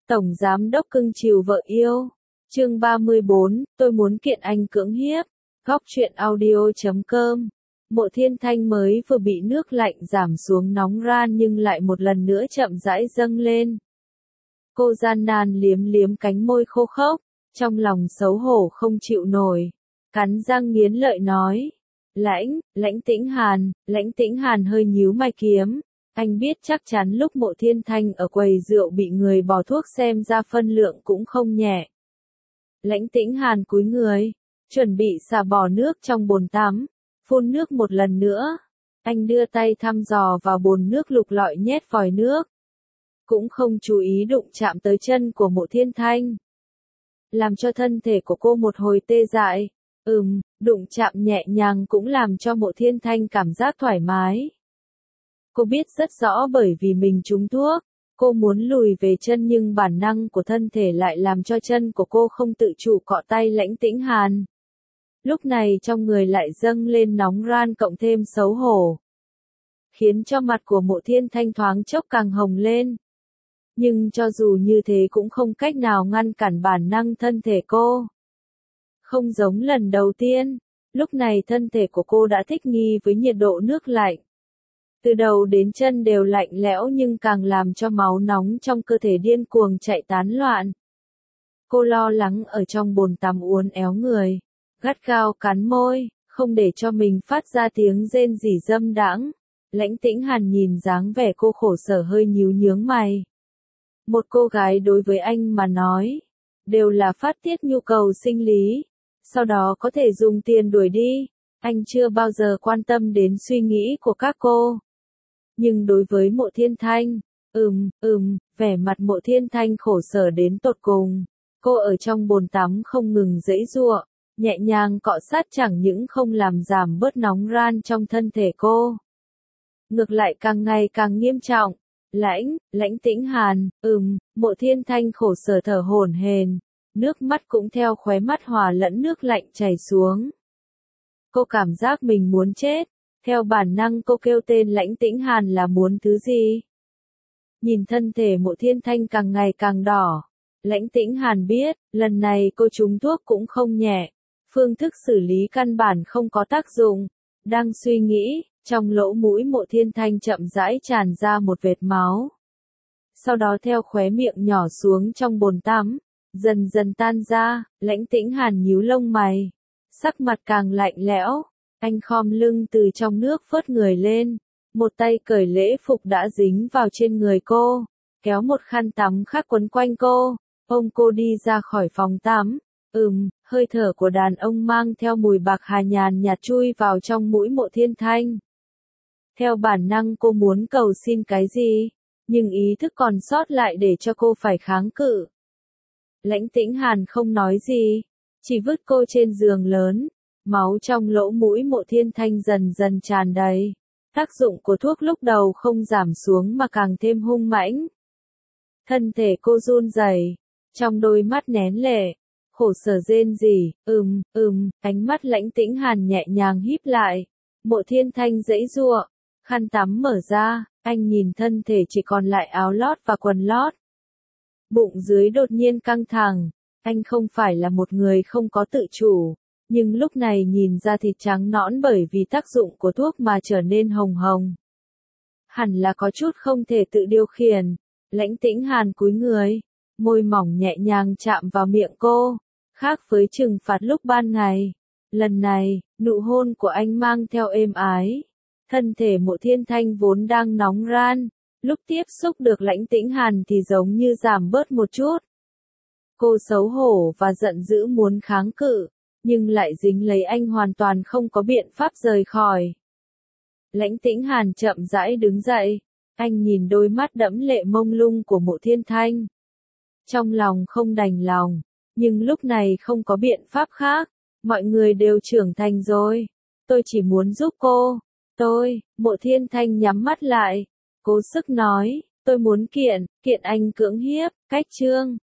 Tổng giám đốc cưng chiều vợ yêu. Chương 34, tôi muốn kiện anh cưỡng hiếp. Góc truyện audio.com. Mộ Thiên Thanh mới vừa bị nước lạnh giảm xuống nóng ran nhưng lại một lần nữa chậm rãi dâng lên. Cô gian nan liếm liếm cánh môi khô khốc, trong lòng xấu hổ không chịu nổi. Cắn răng nghiến lợi nói. Lãnh Tĩnh Hàn hơi nhíu mày kiếm. Anh biết chắc chắn lúc Mộ Thiên Thanh ở quầy rượu bị người bỏ thuốc xem ra phân lượng cũng không nhẹ. Lãnh Tĩnh Hàn cúi người, chuẩn bị xả bỏ nước trong bồn tắm, phun nước một lần nữa. Anh đưa tay thăm dò vào bồn nước lục lọi nhét vòi nước. Cũng không chú ý đụng chạm tới chân của Mộ Thiên Thanh. Làm cho thân thể của cô một hồi tê dại. Đụng chạm nhẹ nhàng cũng làm cho Mộ Thiên Thanh cảm giác thoải mái. Cô biết rất rõ bởi vì mình trúng thuốc, cô muốn lùi về chân nhưng bản năng của thân thể lại làm cho chân của cô không tự chủ cọ tay Lãnh Tĩnh Hàn. Lúc này trong người lại dâng lên nóng ran cộng thêm xấu hổ, khiến cho mặt của Mộ Thiên Thanh thoáng chốc càng hồng lên. Nhưng cho dù như thế cũng không cách nào ngăn cản bản năng thân thể cô. Không giống lần đầu tiên, lúc này thân thể của cô đã thích nghi với nhiệt độ nước lạnh. Từ đầu đến chân đều lạnh lẽo nhưng càng làm cho máu nóng trong cơ thể điên cuồng chạy tán loạn. Cô lo lắng ở trong bồn tắm uốn éo người, gắt gao cắn môi, không để cho mình phát ra tiếng rên rỉ dâm đãng. Lãnh Tĩnh Hàn nhìn dáng vẻ cô khổ sở hơi nhíu nhướng mày. Một cô gái đối với anh mà nói, đều là phát tiết nhu cầu sinh lý, sau đó có thể dùng tiền đuổi đi. Anh chưa bao giờ quan tâm đến suy nghĩ của các cô. Nhưng đối với Mộ Thiên Thanh, vẻ mặt Mộ Thiên Thanh khổ sở đến tột cùng. Cô ở trong bồn tắm không ngừng giãy giụa, nhẹ nhàng cọ sát chẳng những không làm giảm bớt nóng ran trong thân thể cô. Ngược lại càng ngày càng nghiêm trọng. Lãnh Tĩnh Hàn, Mộ Thiên Thanh khổ sở thở hổn hển, nước mắt cũng theo khóe mắt hòa lẫn nước lạnh chảy xuống. Cô cảm giác mình muốn chết. Theo bản năng cô kêu tên Lãnh Tĩnh Hàn là muốn thứ gì? Nhìn thân thể Mộ Thiên Thanh càng ngày càng đỏ. Lãnh Tĩnh Hàn biết, lần này cô trúng thuốc cũng không nhẹ. Phương thức xử lý căn bản không có tác dụng. Đang suy nghĩ, trong lỗ mũi Mộ Thiên Thanh chậm rãi tràn ra một vệt máu. Sau đó theo khóe miệng nhỏ xuống trong bồn tắm, dần dần tan ra. Lãnh Tĩnh Hàn nhíu lông mày, sắc mặt càng lạnh lẽo. Anh khom lưng từ trong nước phớt người lên, một tay cởi lễ phục đã dính vào trên người cô, kéo một khăn tắm khác quấn quanh cô, ôm cô đi ra khỏi phòng tắm. Hơi thở của đàn ông mang theo mùi bạc hà nhàn nhạt chui vào trong mũi Mộ Thiên Thanh. Theo bản năng cô muốn cầu xin cái gì, nhưng ý thức còn sót lại để cho cô phải kháng cự. Lãnh Tĩnh Hàn không nói gì, chỉ vứt cô trên giường lớn. Máu trong lỗ mũi Mộ Thiên Thanh dần dần tràn đầy. Tác dụng của thuốc lúc đầu không giảm xuống mà càng thêm hung mãnh. Thân thể cô run rẩy, trong đôi mắt nén lệ, khổ sở rên rỉ. Ánh mắt Lãnh Tĩnh Hàn nhẹ nhàng híp lại. Mộ Thiên Thanh giãy giụa, khăn tắm mở ra, anh nhìn thân thể chỉ còn lại áo lót và quần lót. Bụng dưới đột nhiên căng thẳng, anh không phải là một người không có tự chủ. Nhưng lúc này nhìn ra thịt trắng nõn bởi vì tác dụng của thuốc mà trở nên hồng hồng. Hẳn là có chút không thể tự điều khiển. Lãnh Tĩnh Hàn cúi người, môi mỏng nhẹ nhàng chạm vào miệng cô. Khác với trừng phạt lúc ban ngày. Lần này, nụ hôn của anh mang theo êm ái. Thân thể Mộ Thiên Thanh vốn đang nóng ran. Lúc tiếp xúc được Lãnh Tĩnh Hàn thì giống như giảm bớt một chút. Cô xấu hổ và giận dữ muốn kháng cự. Nhưng lại dính lấy anh hoàn toàn không có biện pháp rời khỏi. Lãnh Tĩnh Hàn chậm rãi đứng dậy, anh nhìn đôi mắt đẫm lệ mông lung của Mộ Thiên Thanh. Trong lòng không đành lòng, nhưng lúc này không có biện pháp khác, mọi người đều trưởng thành rồi. Tôi chỉ muốn giúp cô, Mộ Thiên Thanh nhắm mắt lại, cố sức nói, tôi muốn kiện anh cưỡng hiếp, cách chương.